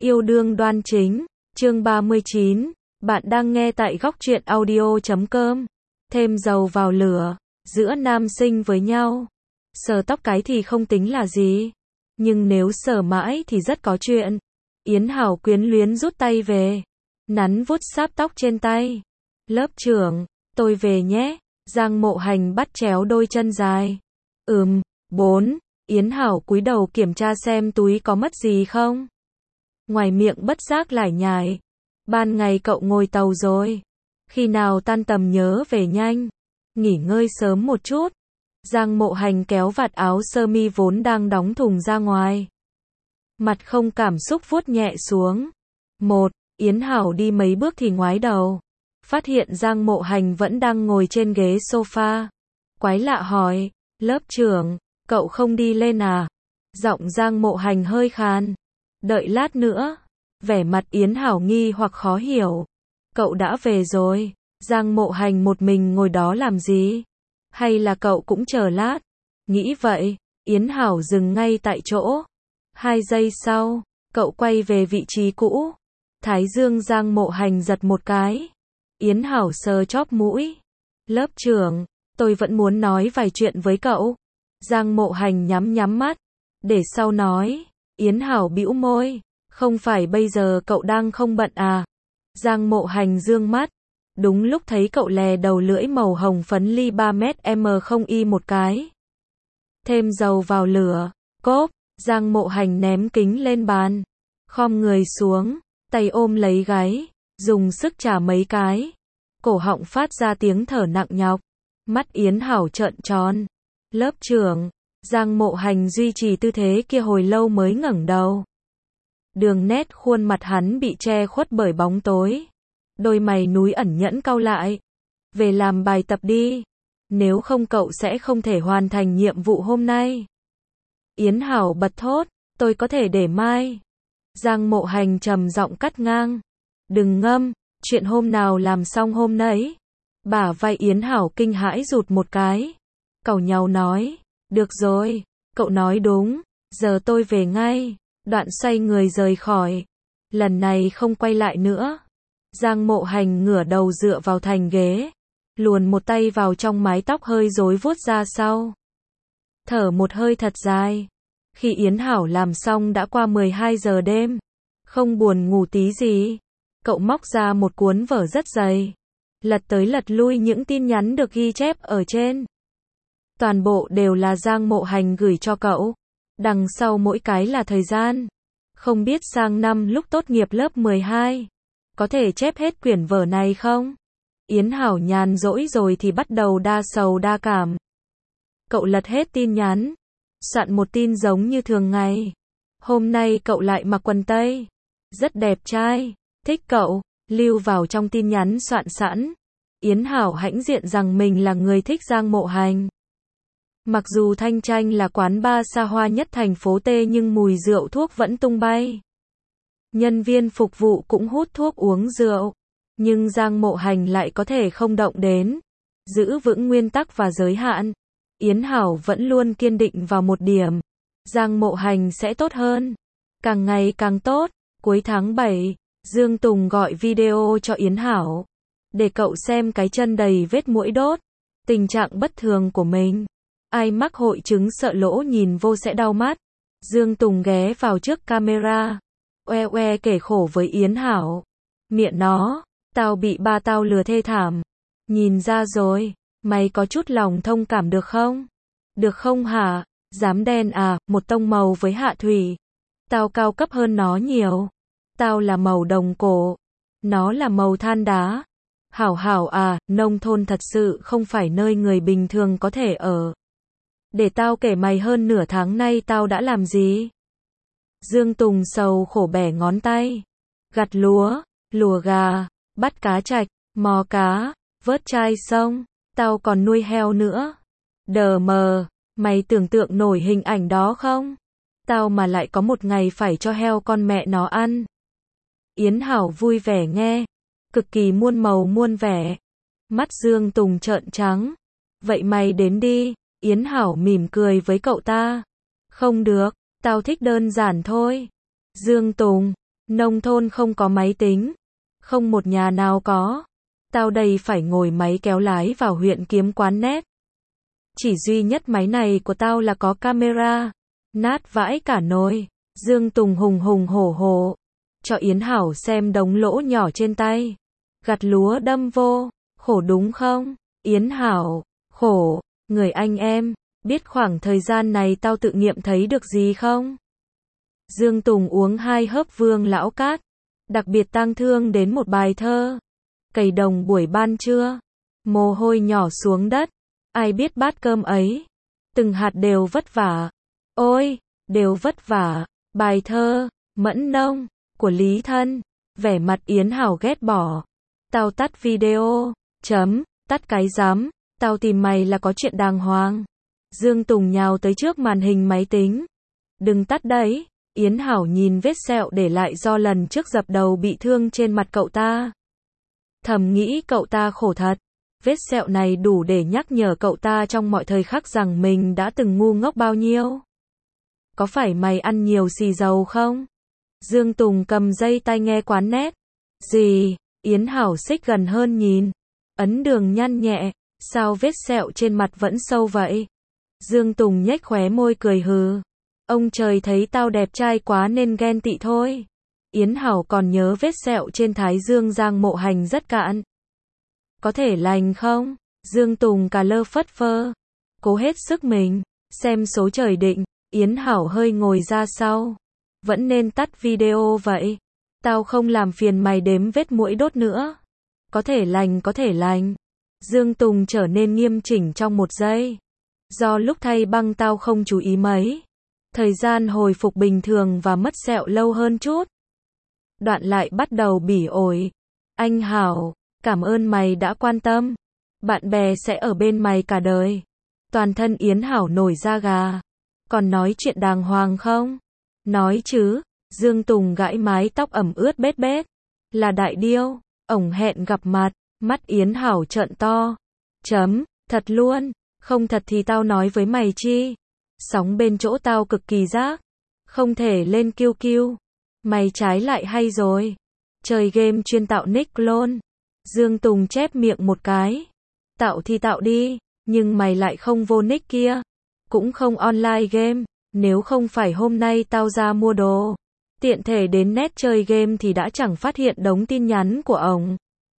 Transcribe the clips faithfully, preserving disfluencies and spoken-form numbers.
Yêu đương đoan chính, chương ba mươi chín, bạn đang nghe tại góc truyện audio chấm com. Thêm dầu vào lửa, giữa nam sinh với nhau. Sờ tóc cái thì không tính là gì, nhưng nếu sờ mãi thì rất có chuyện. Yến Hảo quyến luyến rút tay về, nắn vuốt sáp tóc trên tay. Lớp trưởng, tôi về nhé. Giang Mộ Hành bắt chéo đôi chân dài. Ừm, bốn. Yến Hảo cúi đầu kiểm tra xem túi có mất gì không. Ngoài miệng bất giác lải nhải. Ban ngày cậu ngồi tàu rồi. Khi nào tan tầm nhớ về nhanh. Nghỉ ngơi sớm một chút. Giang Mộ Hành kéo vạt áo sơ mi vốn đang đóng thùng ra ngoài. Mặt không cảm xúc vuốt nhẹ xuống. Một, Yến Hảo đi mấy bước thì ngoái đầu. Phát hiện Giang Mộ Hành vẫn đang ngồi trên ghế sofa. Quái lạ hỏi, lớp trưởng, cậu không đi lên à? Giọng Giang Mộ Hành hơi khàn. Đợi lát nữa. Vẻ mặt Yến Hảo nghi hoặc khó hiểu. Cậu đã về rồi. Giang Mộ Hành một mình ngồi đó làm gì? Hay là cậu cũng chờ lát? Nghĩ vậy, Yến Hảo dừng ngay tại chỗ. Hai giây sau, cậu quay về vị trí cũ. Thái dương Giang Mộ Hành giật một cái. Yến Hảo sờ chóp mũi. Lớp trưởng, tôi vẫn muốn nói vài chuyện với cậu. Giang Mộ Hành nhắm nhắm mắt. Để sau nói. Yến Hảo bĩu môi. Không phải bây giờ cậu đang không bận à? Giang Mộ Hành dương mắt. Đúng lúc thấy cậu lè đầu lưỡi màu hồng phấn ly ba mét M không y một cái. Thêm dầu vào lửa. Cốp. Giang Mộ Hành ném kính lên bàn. Khom người xuống. Tay ôm lấy gáy. Dùng sức chà mấy cái. Cổ họng phát ra tiếng thở nặng nhọc. Mắt Yến Hảo trợn tròn. Lớp trưởng. Giang Mộ Hành duy trì tư thế kia hồi lâu mới ngẩng đầu. Đường nét khuôn mặt hắn bị che khuất bởi bóng tối. Đôi mày núi ẩn nhẫn cau lại. Về làm bài tập đi. Nếu không cậu sẽ không thể hoàn thành nhiệm vụ hôm nay. Yến Hảo bật thốt. Tôi có thể để mai. Giang Mộ Hành trầm giọng cắt ngang. Đừng ngâm. Chuyện hôm nào làm xong hôm nấy. Bả vai Yến Hảo kinh hãi rụt một cái. Cẩu nhàu nói. Được rồi. Cậu nói đúng. Giờ tôi về ngay. Đoạn xoay người rời khỏi. Lần này không quay lại nữa. Giang Mộ Hành ngửa đầu dựa vào thành ghế. Luồn một tay vào trong mái tóc hơi rối vuốt ra sau. Thở một hơi thật dài. Khi Yến Hảo làm xong đã qua mười hai giờ đêm. Không buồn ngủ tí gì. Cậu móc ra một cuốn vở rất dày. Lật tới lật lui những tin nhắn được ghi chép ở trên. Toàn bộ đều là Giang Mộ Hành gửi cho cậu. Đằng sau mỗi cái là thời gian. Không biết sang năm lúc tốt nghiệp lớp mười hai. Có thể chép hết quyển vở này không? Yến Hảo nhàn rỗi rồi thì bắt đầu đa sầu đa cảm. Cậu lật hết tin nhắn. Soạn một tin giống như thường ngày. Hôm nay cậu lại mặc quần tây. Rất đẹp trai. Thích cậu. Lưu vào trong tin nhắn soạn sẵn. Yến Hảo hãnh diện rằng mình là người thích Giang Mộ Hành. Mặc dù Thanh Tranh là quán bar xa hoa nhất thành phố T nhưng mùi rượu thuốc vẫn tung bay. Nhân viên phục vụ cũng hút thuốc uống rượu. Nhưng Giang Mộ Hành lại có thể không động đến. Giữ vững nguyên tắc và giới hạn. Yến Hảo vẫn luôn kiên định vào một điểm. Giang Mộ Hành sẽ tốt hơn. Càng ngày càng tốt. Cuối tháng bảy, Dương Tùng gọi video cho Yến Hảo. Để cậu xem cái chân đầy vết muỗi đốt. Tình trạng bất thường của mình. Ai mắc hội chứng sợ lỗ nhìn vô sẽ đau mắt. Dương Tùng ghé vào trước camera. Oe oe kể khổ với Yến Hảo. Miệng nó, tao bị ba tao lừa thê thảm. Nhìn ra rồi, mày có chút lòng thông cảm được không? Được không hả? Dám đen à, một tông màu với Hạ Thủy. Tao cao cấp hơn nó nhiều. Tao là màu đồng cổ. Nó là màu than đá. Hảo hảo à, nông thôn thật sự không phải nơi người bình thường có thể ở. Để tao kể mày hơn nửa tháng nay tao đã làm gì? Dương Tùng sầu khổ bẻ ngón tay. Gặt lúa, lùa gà, bắt cá trạch, mò cá, vớt chai sông. Tao còn nuôi heo nữa. Đờ mờ, mày tưởng tượng nổi hình ảnh đó không? Tao mà lại có một ngày phải cho heo con mẹ nó ăn. Yến Hảo vui vẻ nghe. Cực kỳ muôn màu muôn vẻ. Mắt Dương Tùng trợn trắng. Vậy mày đến đi. Yến Hảo mỉm cười với cậu ta. Không được, tao thích đơn giản thôi. Dương Tùng, Nông thôn không có máy tính. Không một nhà nào có. Tao đây phải ngồi máy kéo lái vào huyện kiếm quán nét. Chỉ duy nhất máy này của tao là có camera. Nát vãi cả nồi. Dương Tùng hùng hùng hổ hổ. Cho Yến Hảo xem đống lỗ nhỏ trên tay. Gặt lúa đâm vô. Khổ đúng không? Yến Hảo. Khổ. Người anh em. Biết khoảng thời gian này tao tự nghiệm thấy được gì không? Dương Tùng uống hai hớp Vương Lão Cát. Đặc biệt tang thương đến một bài thơ. Cày đồng buổi ban trưa. Mồ hôi nhỏ xuống đất. Ai biết bát cơm ấy. Từng hạt đều vất vả. Ôi, đều vất vả. Bài thơ, Mẫn Nông, của Lý Thân. Vẻ mặt Yến Hảo ghét bỏ. Tao tắt video. Chấm, tắt cái rắm. Tao tìm mày là có chuyện đàng hoàng. Dương Tùng nhào tới trước màn hình máy tính. Đừng tắt đấy. Yến Hảo nhìn vết sẹo để lại do lần trước dập đầu bị thương trên mặt cậu ta. Thầm nghĩ cậu ta khổ thật. Vết sẹo này đủ để nhắc nhở cậu ta trong mọi thời khắc rằng mình đã từng ngu ngốc bao nhiêu. Có phải mày ăn nhiều xì dầu không? Dương Tùng cầm dây tai nghe quán nét. Gì? Yến Hảo xích gần hơn nhìn. Ấn đường nhăn nhẹ. Sao vết sẹo trên mặt vẫn sâu vậy? Dương Tùng nhếch khóe môi cười hừ. Ông trời thấy tao đẹp trai quá nên ghen tị thôi. Yến Hảo còn nhớ vết sẹo trên thái dương Giang Mộ Hành rất cạn. Có thể lành không? Dương Tùng cà lơ phất phơ. Cố hết sức mình. Xem số trời định. Yến Hảo hơi ngồi ra sau. Vẫn nên tắt video vậy. Tao không làm phiền mày đếm vết mũi đốt nữa. Có thể lành có thể lành. Dương Tùng trở nên nghiêm chỉnh trong một giây. Do lúc thay băng tao không chú ý mấy. Thời gian hồi phục bình thường và mất sẹo lâu hơn chút. Đoạn lại bắt đầu bỉ ổi. Anh Hảo, cảm ơn mày đã quan tâm. Bạn bè sẽ ở bên mày cả đời. Toàn thân Yến Hảo nổi da gà. Còn nói chuyện đàng hoàng không? Nói chứ. Dương Tùng gãi mái tóc ẩm ướt bết bết. Là Đại Điêu. Ổng hẹn gặp mặt. Mắt Yến Hảo trợn to. Chấm. Thật luôn. Không thật thì tao nói với mày chi. Sóng bên chỗ tao cực kỳ rác. Không thể lên kiu kiu. Mày trái lại hay rồi. Chơi game chuyên tạo nick clone. Dương Tùng chép miệng một cái. Tạo thì tạo đi. Nhưng mày lại không vô nick kia. Cũng không online game. Nếu không phải hôm nay tao ra mua đồ. Tiện thể đến net chơi game thì đã chẳng phát hiện đống tin nhắn của ổng.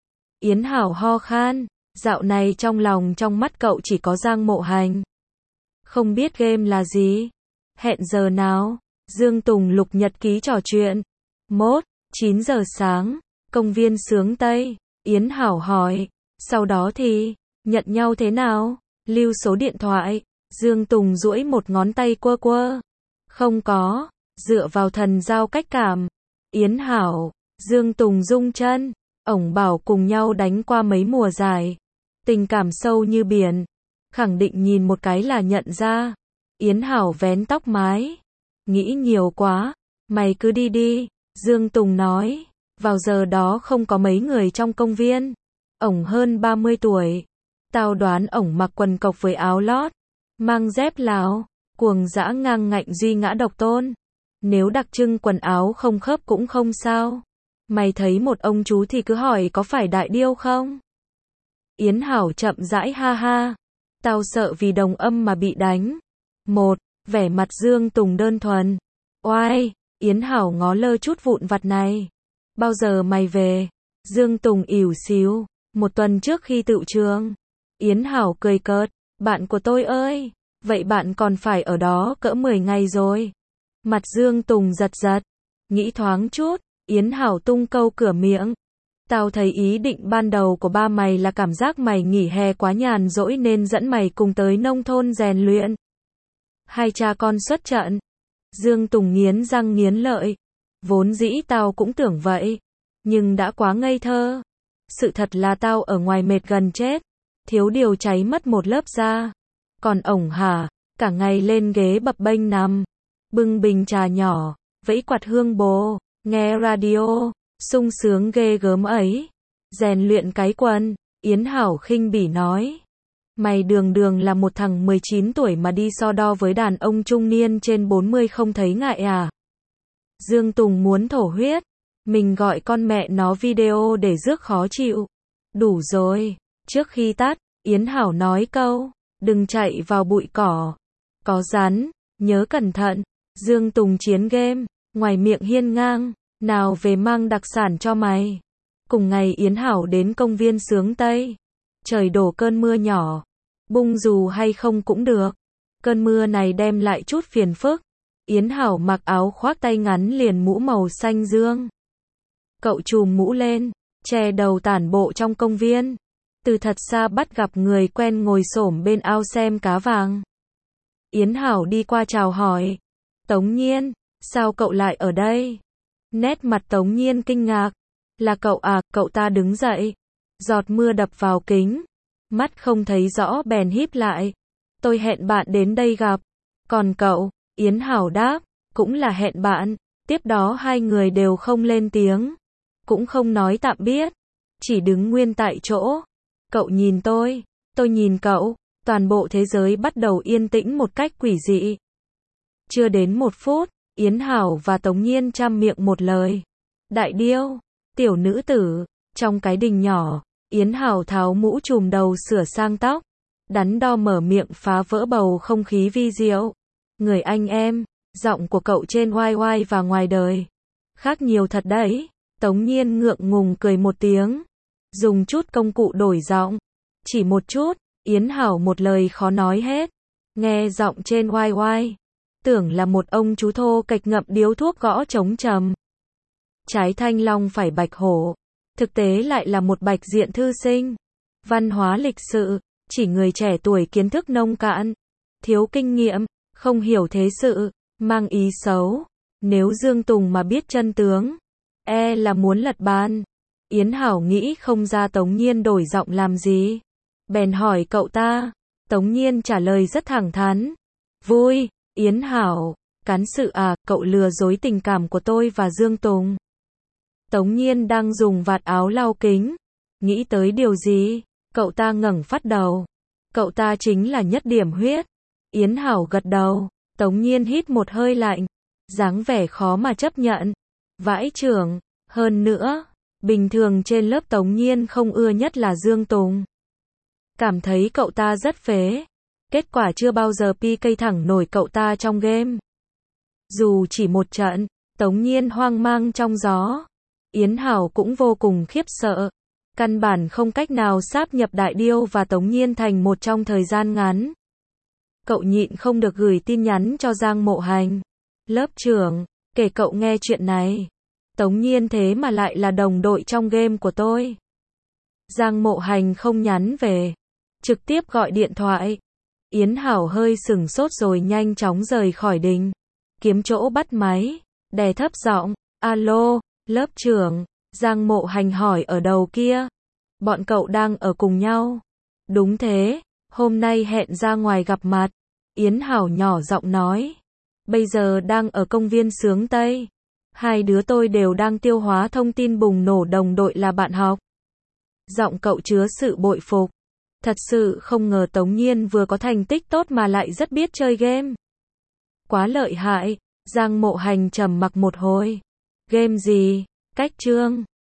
Yến Hảo ho khan. Dạo này trong lòng trong mắt cậu chỉ có Giang Mộ Hành. Không biết game là gì. Hẹn giờ nào? Dương Tùng lục nhật ký trò chuyện. Mốt, chín giờ sáng. Công viên Sướng Tây. Yến Hảo hỏi. Sau đó thì, nhận nhau thế nào? Lưu số điện thoại. Dương Tùng duỗi một ngón tay quơ quơ. Không có. Dựa vào thần giao cách cảm. Yến Hảo. Dương Tùng rung chân. Ổng bảo cùng nhau đánh qua mấy mùa dài. Tình cảm sâu như biển. Khẳng định nhìn một cái là nhận ra. Yến Hảo vén tóc mái. Nghĩ nhiều quá. Mày cứ đi đi. Dương Tùng nói. Vào giờ đó không có mấy người trong công viên. Ổng hơn ba mươi tuổi. Tao đoán ổng mặc quần cộc với áo lót. Mang dép Lào. Cuồng dã ngang ngạnh duy ngã độc tôn. Nếu đặc trưng quần áo không khớp cũng không sao. Mày thấy một ông chú thì cứ hỏi có phải Đại Điêu không? Yến Hảo chậm rãi ha ha. Tao sợ vì đồng âm mà bị đánh. Một, vẻ mặt Dương Tùng đơn thuần. Oai, Yến Hảo ngó lơ chút vụn vặt này. Bao giờ mày về? Dương Tùng ỉu xíu. Một tuần trước khi tựu trường. Yến Hảo cười cợt. Bạn của tôi ơi. Vậy bạn còn phải ở đó cỡ mười ngày rồi. Mặt Dương Tùng giật giật. Nghĩ thoáng chút. Yến Hảo tung câu cửa miệng. Tao thấy ý định ban đầu của ba mày là cảm giác mày nghỉ hè quá nhàn rỗi nên dẫn mày cùng tới nông thôn rèn luyện. Hai cha con xuất trận. Dương Tùng nghiến răng nghiến lợi. Vốn dĩ tao cũng tưởng vậy. Nhưng đã quá ngây thơ. Sự thật là tao ở ngoài mệt gần chết. Thiếu điều cháy mất một lớp da. Còn ổng hả, cả ngày lên ghế bập bênh nằm. Bưng bình trà nhỏ, vẫy quạt hương bồ, nghe radio, sung sướng ghê gớm ấy. Rèn luyện cái quần, Yến Hảo khinh bỉ nói. Mày đường đường là một thằng mười chín tuổi mà đi so đo với đàn ông trung niên trên bốn mươi không thấy ngại à? Dương Tùng muốn thổ huyết. Mình gọi con mẹ nó video để rước khó chịu. Đủ rồi. Trước khi tắt, Yến Hảo nói câu, đừng chạy vào bụi cỏ. Có rắn, nhớ cẩn thận. Dương Tùng chiến game, ngoài miệng hiên ngang, nào về mang đặc sản cho mày. Cùng ngày Yến Hảo đến công viên Sướng Tây. Trời đổ cơn mưa nhỏ. Bung dù hay không cũng được. Cơn mưa này đem lại chút phiền phức. Yến Hảo mặc áo khoác tay ngắn liền mũ màu xanh dương. Cậu chùm mũ lên, che đầu tản bộ trong công viên. Từ thật xa bắt gặp người quen ngồi xổm bên ao xem cá vàng. Yến Hảo đi qua chào hỏi. Tống Nhiên, sao cậu lại ở đây? Nét mặt Tống Nhiên kinh ngạc. Là cậu à, cậu ta đứng dậy. Giọt mưa đập vào kính. Mắt không thấy rõ bèn híp lại. Tôi hẹn bạn đến đây gặp. Còn cậu? Yến Hảo đáp. Cũng là hẹn bạn. Tiếp đó hai người đều không lên tiếng. Cũng không nói tạm biệt. Chỉ đứng nguyên tại chỗ. Cậu nhìn tôi. Tôi nhìn cậu. Toàn bộ thế giới bắt đầu yên tĩnh một cách quỷ dị. Chưa đến một phút, Yến Hảo và Tống Nhiên chăm miệng một lời. Đại điêu, tiểu nữ tử, trong cái đình nhỏ, Yến Hảo tháo mũ trùm đầu sửa sang tóc. Đắn đo mở miệng phá vỡ bầu không khí vi diệu. Người anh em, giọng của cậu trên oai oai và ngoài đời. Khác nhiều thật đấy. Tống Nhiên ngượng ngùng cười một tiếng. Dùng chút công cụ đổi giọng. Chỉ một chút, Yến Hảo một lời khó nói hết. Nghe giọng trên oai oai. Tưởng là một ông chú thô kệch ngậm điếu thuốc gõ trống trầm. Trái thanh long phải bạch hổ. Thực tế lại là một bạch diện thư sinh. Văn hóa lịch sự, chỉ người trẻ tuổi kiến thức nông cạn. Thiếu kinh nghiệm, không hiểu thế sự, mang ý xấu. Nếu Dương Tùng mà biết chân tướng, e là muốn lật bàn. Yến Hảo nghĩ không ra Tống Nhiên đổi giọng làm gì. Bèn hỏi cậu ta. Tống Nhiên trả lời rất thẳng thắn. Vui, Yến Hảo. Cán sự à, cậu lừa dối tình cảm của tôi và Dương Tùng. Tống Nhiên đang dùng vạt áo lau kính. Nghĩ tới điều gì? Cậu ta ngẩng phát đầu. Cậu ta chính là nhất điểm huyết. Yến Hảo gật đầu. Tống Nhiên hít một hơi lạnh. Dáng vẻ khó mà chấp nhận. Vãi chưởng. Hơn nữa, bình thường trên lớp Tống Nhiên không ưa nhất là Dương Tùng. Cảm thấy cậu ta rất phế. Kết quả chưa bao giờ pi cây thẳng nổi cậu ta trong game. Dù chỉ một trận, Tống Nhiên hoang mang trong gió. Yến Hảo cũng vô cùng khiếp sợ. Căn bản không cách nào sáp nhập Đại Điêu và Tống Nhiên thành một trong thời gian ngắn. Cậu nhịn không được gửi tin nhắn cho Giang Mộ Hành. Lớp trưởng, kể cậu nghe chuyện này. Tống Nhiên thế mà lại là đồng đội trong game của tôi. Giang Mộ Hành không nhắn về. Trực tiếp gọi điện thoại. Yến Hảo hơi sừng sốt rồi nhanh chóng rời khỏi đình. Kiếm chỗ bắt máy. Đè thấp giọng. Alo, lớp trưởng. Giang Mộ Hành hỏi ở đầu kia. Bọn cậu đang ở cùng nhau. Đúng thế. Hôm nay hẹn ra ngoài gặp mặt. Yến Hảo nhỏ giọng nói. Bây giờ đang ở công viên Sướng Tây. Hai đứa tôi đều đang tiêu hóa thông tin bùng nổ đồng đội là bạn học. Giọng cậu chứa sự bội phục. Thật sự không ngờ Tống Nhiên vừa có thành tích tốt mà lại rất biết chơi game. Quá lợi hại. Giang Mộ Hành trầm mặc một hồi. Game gì? Cách chương.